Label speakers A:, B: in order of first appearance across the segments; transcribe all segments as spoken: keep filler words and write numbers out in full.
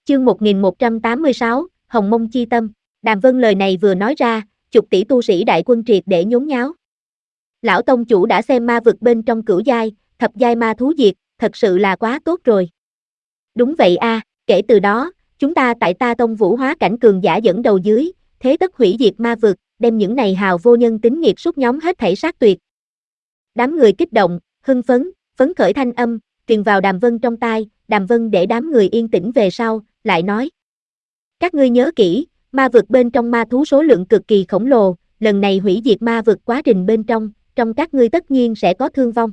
A: Chương một nghìn một trăm tám mươi sáu, Hồng Mông Chi Tâm. Đàm Vân lời này vừa nói ra, chục tỷ tu sĩ đại quân triệt để nhốn nháo. Lão tông chủ đã xem ma vực bên trong cửu giai, thập giai ma thú diệt, thật sự là quá tốt rồi. Đúng vậy a, à, kể từ đó, chúng ta tại ta tông vũ hóa cảnh cường giả dẫn đầu dưới, thế tất hủy diệt ma vực, đem những này hào vô nhân tính nghiệt xuất nhóm hết thảy sát tuyệt. Đám người kích động, hưng phấn, phấn khởi thanh âm, truyền vào Đàm Vân trong tai, Đàm Vân để đám người yên tĩnh về sau, lại nói. Các ngươi nhớ kỹ, ma vực bên trong ma thú số lượng cực kỳ khổng lồ, lần này hủy diệt ma vực quá trình bên trong, trong các ngươi tất nhiên sẽ có thương vong.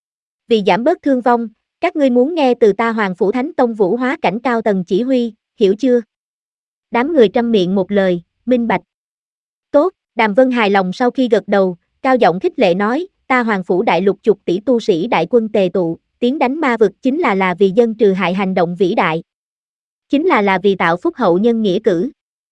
A: Vì giảm bớt thương vong, các ngươi muốn nghe từ ta Hoàng Phủ Thánh Tông vũ hóa cảnh cao tầng chỉ huy, hiểu chưa? Đám người trăm miệng một lời, minh bạch. Tốt, Đàm Vân hài lòng sau khi gật đầu, cao giọng khích lệ nói, ta Hoàng Phủ đại lục chục tỷ tu sĩ đại quân tề tụ, tiến đánh ma vực chính là là vì dân trừ hại hành động vĩ đại. Chính là là vì tạo phúc hậu nhân nghĩa cử.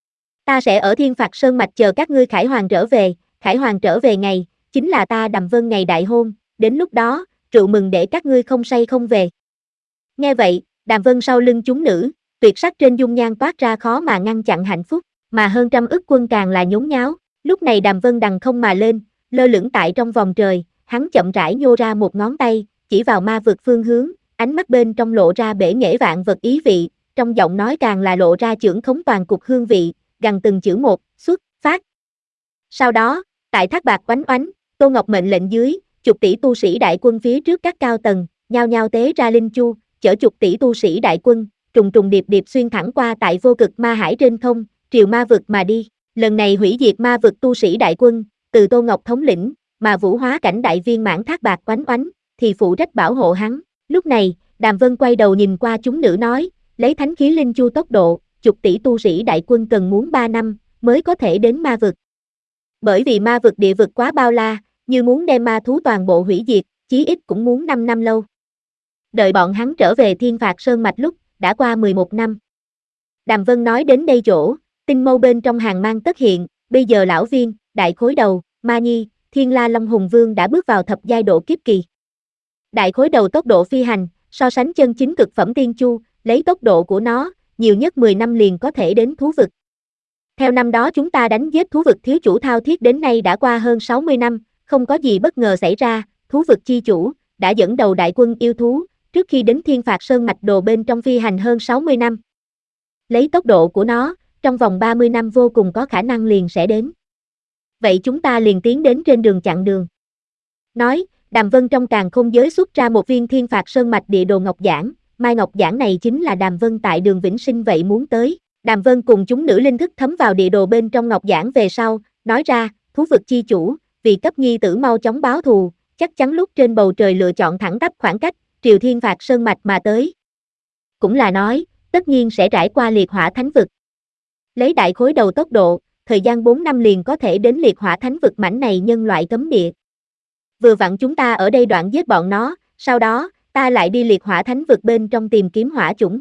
A: Ta sẽ ở Thiên Phạt Sơn Mạch chờ các ngươi Khải Hoàng trở về, Khải Hoàng trở về ngày, chính là ta Đàm Vân ngày đại hôn, đến lúc đó, rượu mừng để các ngươi không say không về. Nghe vậy, Đàm Vân sau lưng chúng nữ, tuyệt sắc trên dung nhan toát ra khó mà ngăn chặn hạnh phúc, mà hơn trăm ức quân càng là nhốn nháo. Lúc này Đàm Vân đằng không mà lên, lơ lửng tại trong vòng trời, hắn chậm rãi nhô ra một ngón tay, chỉ vào ma vực phương hướng, ánh mắt bên trong lộ ra bể nghệ vạn vật ý vị, trong giọng nói càng là lộ ra chưởng khống toàn cục hương vị, gằn từng chữ một, xuất, phát. Sau đó, tại Thác Bạc oánh oánh, Tô Ngọc mệnh lệnh dưới, chục tỷ tu sĩ đại quân phía trước các cao tầng, nhao nhao tế ra linh chu, chở chục tỷ tu sĩ đại quân, trùng trùng điệp điệp xuyên thẳng qua tại vô cực ma hải trên không, triều ma vực mà đi. Lần này hủy diệt ma vực tu sĩ đại quân, từ Tô Ngọc thống lĩnh, mà vũ hóa cảnh đại viên mãn Thác Bạc oánh oánh, thì phụ trách bảo hộ hắn. Lúc này, Đàm Vân quay đầu nhìn qua chúng nữ nói, lấy thánh khí linh chu tốc độ, chục tỷ tu sĩ đại quân cần muốn ba năm, mới có thể đến ma vực. Bởi vì ma vực địa vực quá bao la, như muốn đem ma thú toàn bộ hủy diệt, chí ít cũng muốn năm năm lâu. Đợi bọn hắn trở về Thiên Phạt Sơn Mạch lúc, đã qua mười một năm. Đàm Vân nói đến đây chỗ, tinh mâu bên trong hàng mang tất hiện, bây giờ lão viên, đại khối đầu, ma nhi, Thiên La Long Hùng Vương đã bước vào thập giai độ kiếp kỳ. Đại khối đầu tốc độ phi hành, so sánh chân chính cực phẩm tiên chu, lấy tốc độ của nó, nhiều nhất mười năm liền có thể đến thú vực. Theo năm đó chúng ta đánh giết thú vực thiếu chủ thao thiết đến nay đã qua hơn sáu mươi năm, không có gì bất ngờ xảy ra, thú vực chi chủ, đã dẫn đầu đại quân yêu thú, trước khi đến Thiên Phạt Sơn Mạch đồ bên trong phi hành hơn sáu mươi năm. Lấy tốc độ của nó, trong vòng ba mươi năm vô cùng có khả năng liền sẽ đến. Vậy chúng ta liền tiến đến trên đường chặn đường. Nói, Đàm Vân trong càn khôn giới xuất ra một viên Thiên Phạt Sơn Mạch địa đồ ngọc giản, mai ngọc giản này chính là Đàm Vân tại đường Vĩnh Sinh vậy muốn tới. Đàm Vân cùng chúng nữ linh thức thấm vào địa đồ bên trong ngọc giản về sau, nói ra, thú vực chi chủ, vì cấp nhi tử mau chóng báo thù, chắc chắn lúc trên bầu trời lựa chọn thẳng tắp khoảng cách, triều Thiên Phạt Sơn Mạch mà tới. Cũng là nói, tất nhiên sẽ trải qua liệt hỏa thánh vực. Lấy đại khối đầu tốc độ, thời gian bốn năm liền có thể đến liệt hỏa thánh vực mảnh này nhân loại cấm địa. Vừa vặn chúng ta ở đây đoạn giết bọn nó, sau đó, ta lại đi liệt hỏa thánh vực bên trong tìm kiếm hỏa chủng.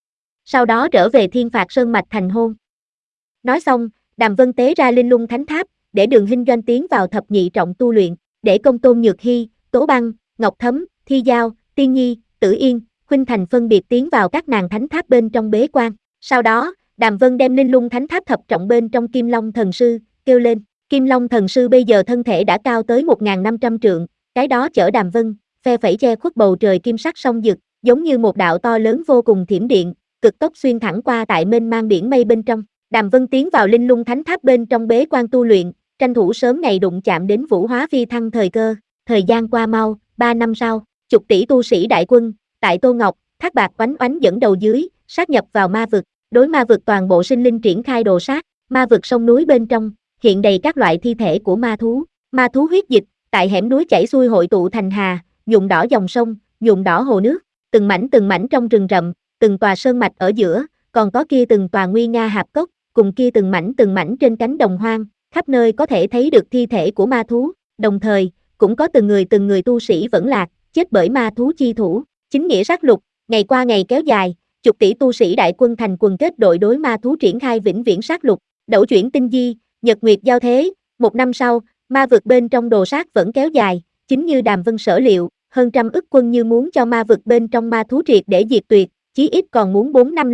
A: Sau đó trở về Thiên Phạt Sơn Mạch thành hôn. Nói xong, Đàm Vân tế ra linh lung thánh tháp, để đường Hinh Doanh tiến vào thập nhị trọng tu luyện, để Công Tôn Nhược Hy, Tố Băng, Ngọc Thấm, Thi Giao, Tiên Nhi, Tử Yên, Khuynh Thành phân biệt tiến vào các nàng thánh tháp bên trong bế quan. Sau đó, Đàm Vân đem linh lung thánh tháp thập trọng bên trong Kim Long Thần Sư, kêu lên. Kim Long Thần Sư bây giờ thân thể đã cao tới một nghìn năm trăm trượng, cái đó chở Đàm Vân, phe phẩy che khuất bầu trời kim sắc song dực, giống như một đạo to lớn vô cùng thiểm điện, cực tốc xuyên thẳng qua tại mênh mang biển mây bên trong. Đàm Vân tiến vào linh lung thánh tháp bên trong bế quan tu luyện, tranh thủ sớm ngày đụng chạm đến vũ hóa phi thăng thời cơ. Thời gian qua mau, ba năm sau, chục tỷ tu sĩ đại quân, tại Tô Ngọc, Thác Bạc oánh oánh dẫn đầu dưới, sát nhập vào ma vực, đối ma vực toàn bộ sinh linh triển khai đồ sát, ma vực sông núi bên trong, hiện đầy các loại thi thể của ma thú, ma thú huyết dịch, tại hẻm núi chảy xuôi hội tụ thành hà, nhuộm đỏ dòng sông, nhuộm đỏ hồ nước, từng mảnh từng mảnh trong rừng rậm, từng tòa sơn mạch ở giữa, còn có kia từng tòa nguy nga hạp cốc, cùng kia từng mảnh từng mảnh trên cánh đồng hoang, khắp nơi có thể thấy được thi thể của ma thú, đồng thời, cũng có từng người từng người tu sĩ vẫn lạc, chết bởi ma thú chi thủ, chính nghĩa sát lục, ngày qua ngày kéo dài, chục tỷ tu sĩ đại quân thành quần kết đội đối ma thú triển khai vĩnh viễn sát lục, đẩu chuyển tinh di, nhật nguyệt giao thế, một năm sau, ma vực bên trong đồ sát vẫn kéo dài, chính như Đàm Vân sở liệu, hơn trăm ức quân như muốn cho ma vực bên trong ma thú triệt để diệt tuyệt, chí ít còn muốn bốn năm lâu.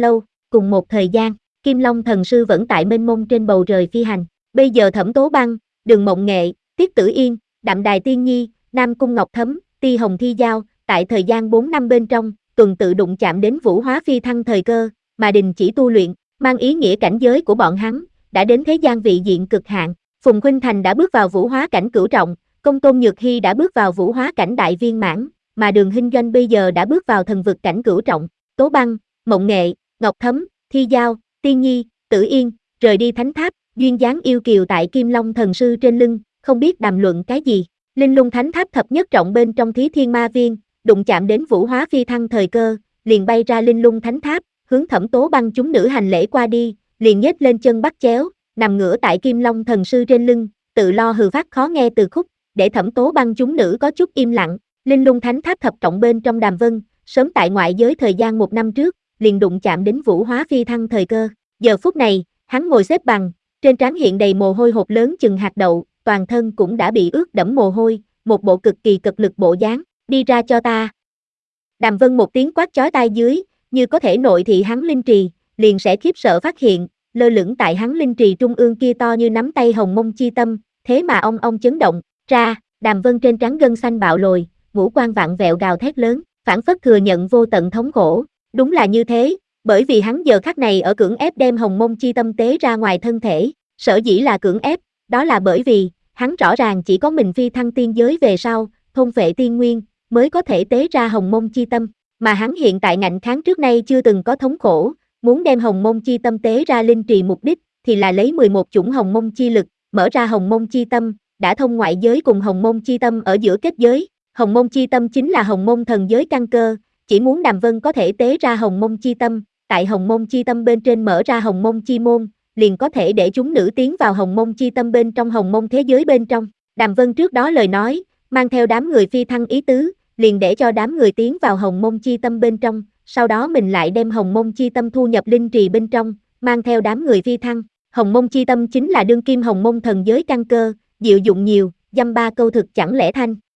A: Cùng một thời gian, Kim Long thần sư vẫn tại mênh mông trên bầu trời phi hành. Bây giờ Thẩm Tố Băng, Đường Mộng Nghệ, Tiết Tử Yên, Đạm Đài Tiên Nhi, Nam Cung Ngọc Thấm, Ti Hồng Thi Giao, tại thời gian bốn năm bên trong, tuần tự đụng chạm đến vũ hóa phi thăng thời cơ, mà đình chỉ tu luyện, mang ý nghĩa cảnh giới của bọn hắn đã đến thế gian vị diện cực hạn. Phùng Khuynh Thành đã bước vào vũ hóa cảnh cửu trọng, Công Tôn Nhược Hy đã bước vào vũ hóa cảnh đại viên mãn, mà Đường Hinh Doanh bây giờ đã bước vào thần vực cảnh cửu trọng. Tố Băng, Mộng Nghệ, Ngọc Thấm, Thi Giao, Tiên Nhi, Tử Yên, rời đi thánh tháp, duyên dáng yêu kiều tại Kim Long thần sư trên lưng, không biết đàm luận cái gì. Linh Lung thánh tháp thập nhất trọng bên trong Thí Thiên Ma Viên, đụng chạm đến vũ hóa phi thăng thời cơ, liền bay ra Linh Lung thánh tháp, hướng Thẩm Tố Băng chúng nữ hành lễ qua đi, liền nhếch lên chân bắt chéo, nằm ngửa tại Kim Long thần sư trên lưng, tự lo hừ phát khó nghe từ khúc, để Thẩm Tố Băng chúng nữ có chút im lặng. Linh Lung thánh tháp thập trọng bên trong Đàm Vân, sớm tại ngoại giới thời gian một năm trước, liền đụng chạm đến vũ hóa phi thăng thời cơ. Giờ phút này, hắn ngồi xếp bằng, trên trán hiện đầy mồ hôi hột lớn chừng hạt đậu, toàn thân cũng đã bị ướt đẫm mồ hôi, một bộ cực kỳ cực lực bộ dáng, đi ra cho ta. Đàm Vân một tiếng quát chói tai dưới, như có thể nội thị hắn linh trì, liền sẽ khiếp sợ phát hiện, lơ lửng tại hắn linh trì trung ương kia to như nắm tay hồng mông chi tâm, thế mà ong ong chấn động, ra, Đàm Vân trên trán gân xanh bạo lồi, ngũ quan vặn vẹo gào thét lớn, phản phất thừa nhận vô tận thống khổ, đúng là như thế, bởi vì hắn giờ khắc này ở cưỡng ép đem hồng mông chi tâm tế ra ngoài thân thể, sở dĩ là cưỡng ép, đó là bởi vì, hắn rõ ràng chỉ có mình phi thăng tiên giới về sau, thôn phệ tiên nguyên, mới có thể tế ra hồng mông chi tâm, mà hắn hiện tại ngạnh kháng trước nay chưa từng có thống khổ, muốn đem hồng mông chi tâm tế ra linh trì mục đích, thì là lấy mười một chủng hồng mông chi lực, mở ra hồng mông chi tâm, đã thông ngoại giới cùng hồng mông chi tâm ở giữa kết giới, hồng mông chi tâm chính là hồng mông thần giới căn cơ, chỉ muốn Đàm Vân có thể tế ra hồng mông chi tâm, tại hồng mông chi tâm bên trên mở ra hồng mông chi môn, liền có thể để chúng nữ tiến vào hồng mông chi tâm bên trong hồng mông thế giới bên trong. Đàm Vân trước đó lời nói, mang theo đám người phi thăng ý tứ, liền để cho đám người tiến vào hồng mông chi tâm bên trong, sau đó mình lại đem hồng mông chi tâm thu nhập linh trì bên trong, mang theo đám người phi thăng. Hồng mông chi tâm chính là đương kim hồng mông thần giới căn cơ, diệu dụng nhiều, dăm ba câu thực chẳng lẽ thanh.